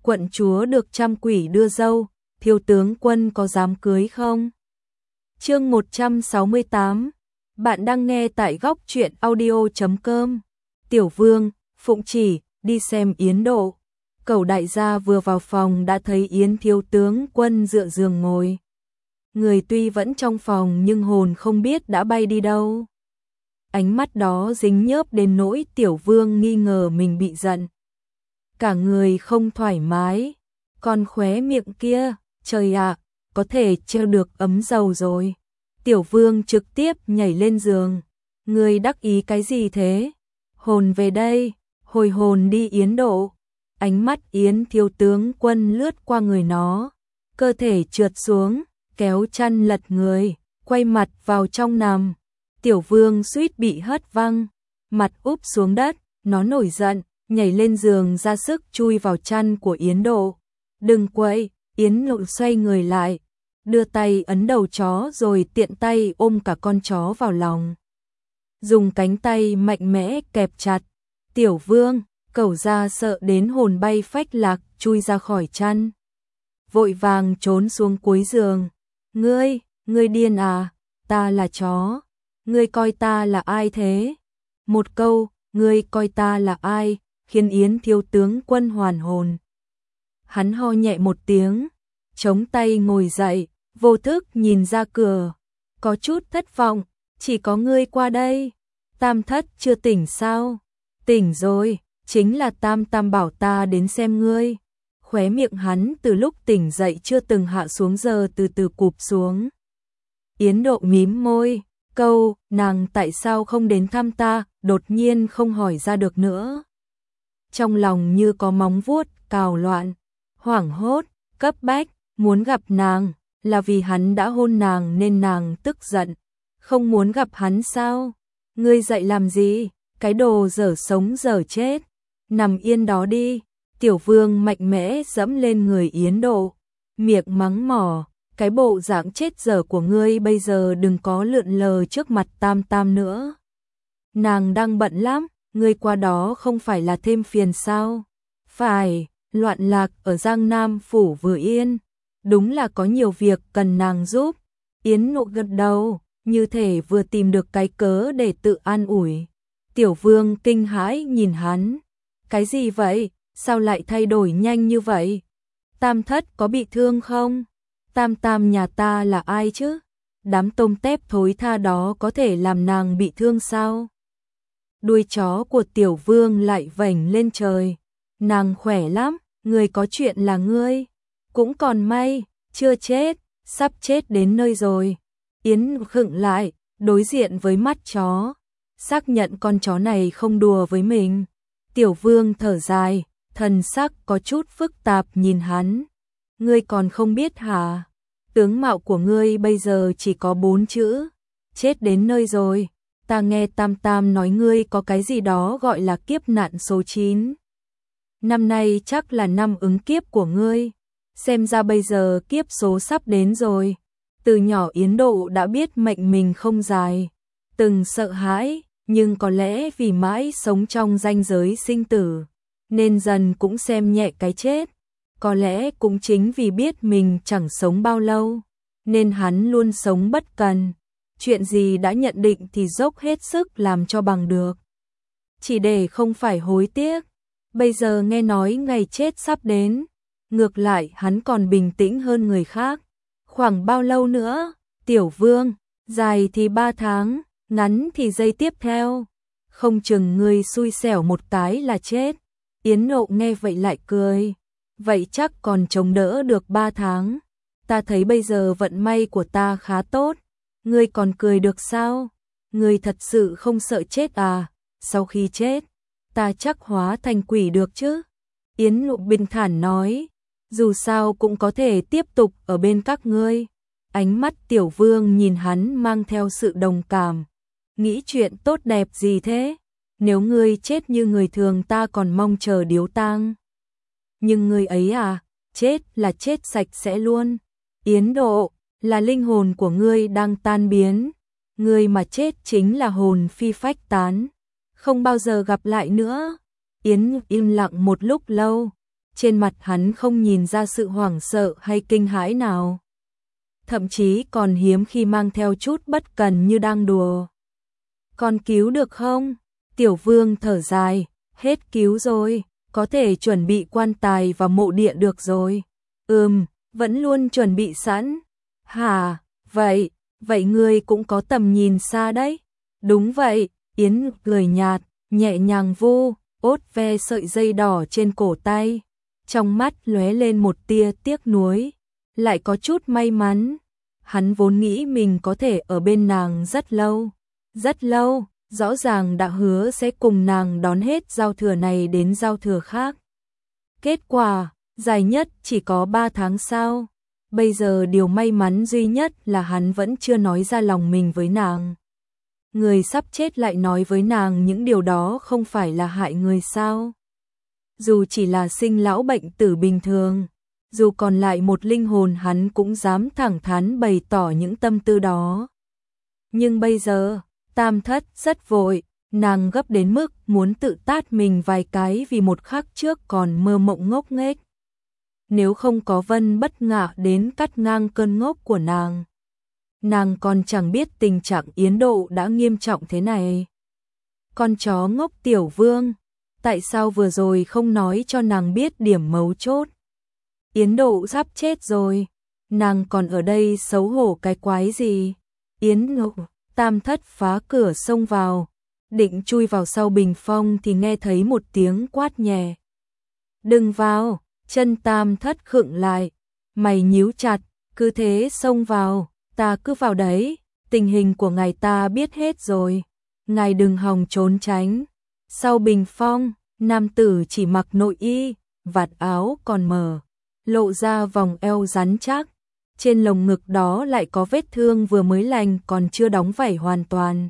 quận chúa được trăm quỷ đưa dâu, thiếu tướng quân có dám cưới không? Chương 168. Bạn đang nghe tại góc truyện audio.com. Tiểu Vương, Phụng Chỉ, đi xem Yến Độ. Cẩu đại gia vừa vào phòng đã thấy Yến thiếu tướng quân dựa giường ngồi. Người tuy vẫn trong phòng nhưng hồn không biết đã bay đi đâu. Ánh mắt đó dính nhớp đến nỗi Tiểu Vương nghi ngờ mình bị giận. Cả người không thoải mái, còn khóe miệng kia, trời ạ, có thể treo được ấm dầu rồi. Tiểu Vương trực tiếp nhảy lên giường. Người đắc ý cái gì thế? Hồn về đây, hồi hồn đi Yến Độ. Ánh mắt Yến thiếu tướng quân lướt qua người nó, cơ thể trượt xuống, kéo chăn lật người, quay mặt vào trong nằm. Tiểu Vương suýt bị hất văng, mặt úp xuống đất, nó nổi giận, nhảy lên giường ra sức chui vào chăn của Yến Độ. Đừng quậy, Yến Độ xoay người lại, đưa tay ấn đầu chó rồi tiện tay ôm cả con chó vào lòng. Dùng cánh tay mạnh mẽ kẹp chặt. Tiểu Vương, cẩu ra sợ đến hồn bay phách lạc, chui ra khỏi chăn. Vội vàng trốn xuống cuối giường. Ngươi điên à, ta là chó. Ngươi coi ta là ai thế? Một câu, ngươi coi ta là ai, khiến Yến thiếu tướng quân hoàn hồn. Hắn ho nhẹ một tiếng, chống tay ngồi dậy, vô thức nhìn ra cửa. Có chút thất vọng, chỉ có ngươi qua đây. Tam thất chưa tỉnh sao? Tỉnh rồi, chính là Tam Tam bảo ta đến xem ngươi. Khóe miệng hắn từ lúc tỉnh dậy chưa từng hạ xuống giờ từ từ cụp xuống. Yến Độ mím môi, câu, nàng tại sao không đến thăm ta, đột nhiên không hỏi ra được nữa. Trong lòng như có móng vuốt, cào loạn, hoảng hốt, cấp bách, muốn gặp nàng, là vì hắn đã hôn nàng nên nàng tức giận. Không muốn gặp hắn sao? Ngươi dậy làm gì? Cái đồ dở sống dở chết. Nằm yên đó đi. Tiểu Vương mạnh mẽ dẫm lên người Yến Độ, miệng mắng mỏ, cái bộ dạng chết dở của ngươi bây giờ đừng có lượn lờ trước mặt Tam Tam nữa. Nàng đang bận lắm, ngươi qua đó không phải là thêm phiền sao? Phải, loạn lạc ở Giang Nam phủ vừa yên, đúng là có nhiều việc cần nàng giúp. Yến Độ gật đầu, như thể vừa tìm được cái cớ để tự an ủi. Tiểu Vương kinh hãi nhìn hắn. Cái gì vậy? Sao lại thay đổi nhanh như vậy? Tam thất có bị thương không? Tam Tam nhà ta là ai chứ? Đám tôm tép thối tha đó có thể làm nàng bị thương sao? Đuôi chó của Tiểu Vương lại vểnh lên trời. Nàng khỏe lắm, người có chuyện là ngươi. Cũng còn may, chưa chết, sắp chết đến nơi rồi. Yến khựng lại, đối diện với mắt chó. Xác nhận con chó này không đùa với mình. Tiểu Vương thở dài, thần sắc có chút phức tạp nhìn hắn. Ngươi còn không biết hả? Tướng mạo của ngươi bây giờ chỉ có 4 chữ. Chết đến nơi rồi. Ta nghe Tam Tam nói ngươi có cái gì đó gọi là kiếp nạn số 9. Năm nay chắc là năm ứng kiếp của ngươi. Xem ra bây giờ kiếp số sắp đến rồi. Từ nhỏ Yến Độ đã biết mệnh mình không dài. Từng sợ hãi, nhưng có lẽ vì mãi sống trong ranh giới sinh tử, nên dần cũng xem nhẹ cái chết. Có lẽ cũng chính vì biết mình chẳng sống bao lâu, nên hắn luôn sống bất cần. Chuyện gì đã nhận định thì dốc hết sức làm cho bằng được. Chỉ để không phải hối tiếc. Bây giờ nghe nói ngày chết sắp đến, ngược lại hắn còn bình tĩnh hơn người khác. Khoảng bao lâu nữa? Tiểu Vương, dài thì 3 tháng, ngắn thì giây tiếp theo. Không chừng ngươi xui xẻo một cái là chết. Yến Độ nghe vậy lại cười. Vậy chắc còn chống đỡ được 3 tháng. Ta thấy bây giờ vận may của ta khá tốt. Ngươi còn cười được sao? Ngươi thật sự không sợ chết à? Sau khi chết, ta chắc hóa thành quỷ được chứ? Yến Độ bình thản nói. Dù sao cũng có thể tiếp tục ở bên các ngươi. Ánh mắt Tiểu Vương nhìn hắn mang theo sự đồng cảm. Nghĩ chuyện tốt đẹp gì thế? Nếu ngươi chết như người thường ta còn mong chờ điếu tang. Nhưng ngươi ấy à, chết là chết sạch sẽ luôn. Yến Độ, là linh hồn của ngươi đang tan biến. Ngươi mà chết chính là hồn phi phách tán. Không bao giờ gặp lại nữa. Yến im lặng một lúc lâu. trên mặt hắn không nhìn ra sự hoảng sợ hay kinh hãi nào. Thậm chí còn hiếm khi mang theo chút bất cần như đang đùa. Con cứu được không? Tiểu Vương thở dài, hết cứu rồi, có thể chuẩn bị quan tài và mộ địa được rồi. Vẫn luôn chuẩn bị sẵn. Hả, vậy ngươi cũng có tầm nhìn xa đấy. Đúng vậy, Yến cười nhạt, nhẹ nhàng ốt ve sợi dây đỏ trên cổ tay. Trong mắt lóe lên một tia tiếc nuối, lại có chút may mắn. Hắn vốn nghĩ mình có thể ở bên nàng rất lâu, rõ ràng đã hứa sẽ cùng nàng đón hết giao thừa này đến giao thừa khác. Kết quả, dài nhất chỉ có 3 tháng sau. Bây giờ điều may mắn duy nhất là hắn vẫn chưa nói ra lòng mình với nàng. Người sắp chết lại nói với nàng những điều đó không phải là hại người sao? Dù chỉ là sinh lão bệnh tử bình thường, dù còn lại một linh hồn hắn cũng dám thẳng thắn bày tỏ những tâm tư đó. Nhưng bây giờ, Tam Thất rất vội, nàng gấp đến mức muốn tự tát mình vài cái vì một khắc trước còn mơ mộng ngốc nghếch. Nếu không có Vân Bất Ngạ đến cắt ngang cơn ngốc của nàng còn chẳng biết tình trạng Yến Độ đã nghiêm trọng thế này. Con chó ngốc Tiểu Vương, tại sao vừa rồi không nói cho nàng biết điểm mấu chốt? Yến Độ sắp chết rồi, nàng còn ở đây xấu hổ cái quái gì? Yến Độ, Tam Thất phá cửa xông vào, định chui vào sau bình phong thì nghe thấy một tiếng quát nhẹ. Đừng vào, chân Tam Thất khựng lại, mày nhíu chặt, cứ thế xông vào, ta cứ vào đấy, tình hình của ngài ta biết hết rồi, ngài đừng hòng trốn tránh. Sau bình phong, nam tử chỉ mặc nội y, vạt áo còn mở, lộ ra vòng eo rắn chắc, trên lồng ngực đó lại có vết thương vừa mới lành còn chưa đóng vảy hoàn toàn.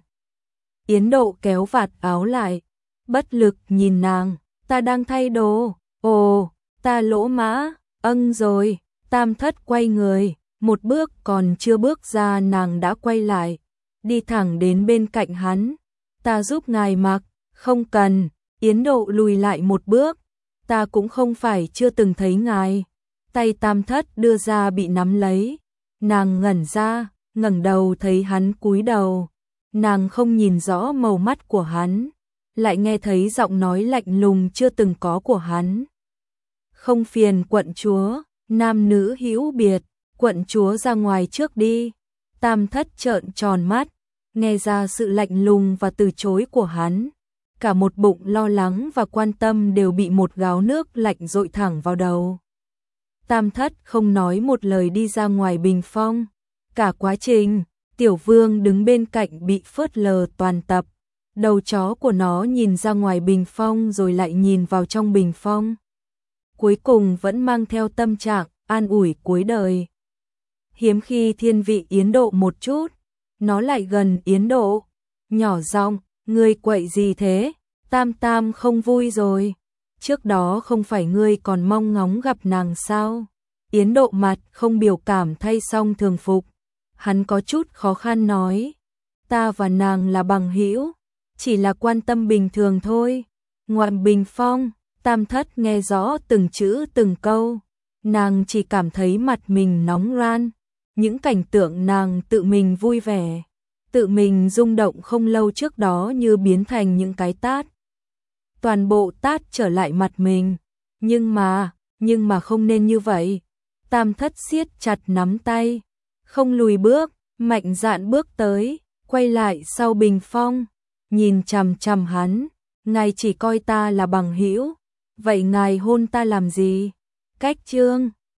Yến Độ kéo vạt áo lại, bất lực nhìn nàng, ta đang thay đồ, ồ, ta lỗ mã, rồi, Tam Thất quay người, một bước còn chưa bước ra nàng đã quay lại, đi thẳng đến bên cạnh hắn, ta giúp ngài mặc, không cần, Yến Độ lùi lại một bước, ta cũng không phải chưa từng thấy ngài. Tay Tam Thất đưa ra bị nắm lấy, nàng ngẩn ra, ngẩng đầu thấy hắn cúi đầu, nàng không nhìn rõ màu mắt của hắn, lại nghe thấy giọng nói lạnh lùng chưa từng có của hắn. Không phiền quận chúa, nam nữ hữu biệt, quận chúa ra ngoài trước đi. Tam Thất trợn tròn mắt, nghe ra sự lạnh lùng và từ chối của hắn, cả một bụng lo lắng và quan tâm đều bị một gáo nước lạnh dội thẳng vào đầu. Tam Thất không nói một lời đi ra ngoài bình phong. Cả quá trình, Tiểu Vương đứng bên cạnh bị phớt lờ toàn tập. Đầu chó của nó nhìn ra ngoài bình phong rồi lại nhìn vào trong bình phong. Cuối cùng vẫn mang theo tâm trạng an ủi cuối đời. Hiếm khi thiên vị Yến Độ một chút, nó lại gần Yến Độ, nhỏ giọng, ngươi quậy gì thế? Tam Tam không vui rồi. Trước đó không phải ngươi còn mong ngóng gặp nàng sao? Yến Độ mặt không biểu cảm thay xong thường phục. Hắn có chút khó khăn nói. Ta và nàng là bằng hữu, chỉ là quan tâm bình thường thôi. Ngoài bình phong, Tam Thất nghe rõ từng chữ từng câu. Nàng chỉ cảm thấy mặt mình nóng ran. Những cảnh tượng nàng tự mình vui vẻ, tự mình rung động không lâu trước đó như biến thành những cái tát. Toàn bộ tát trở lại mặt mình. Nhưng mà không nên như vậy. Tam Thất siết chặt nắm tay, không lùi bước, mạnh dạn bước tới, quay lại sau bình phong, nhìn chằm chằm hắn, ngài chỉ coi ta là bằng hữu, vậy ngài hôn ta làm gì? Cách chương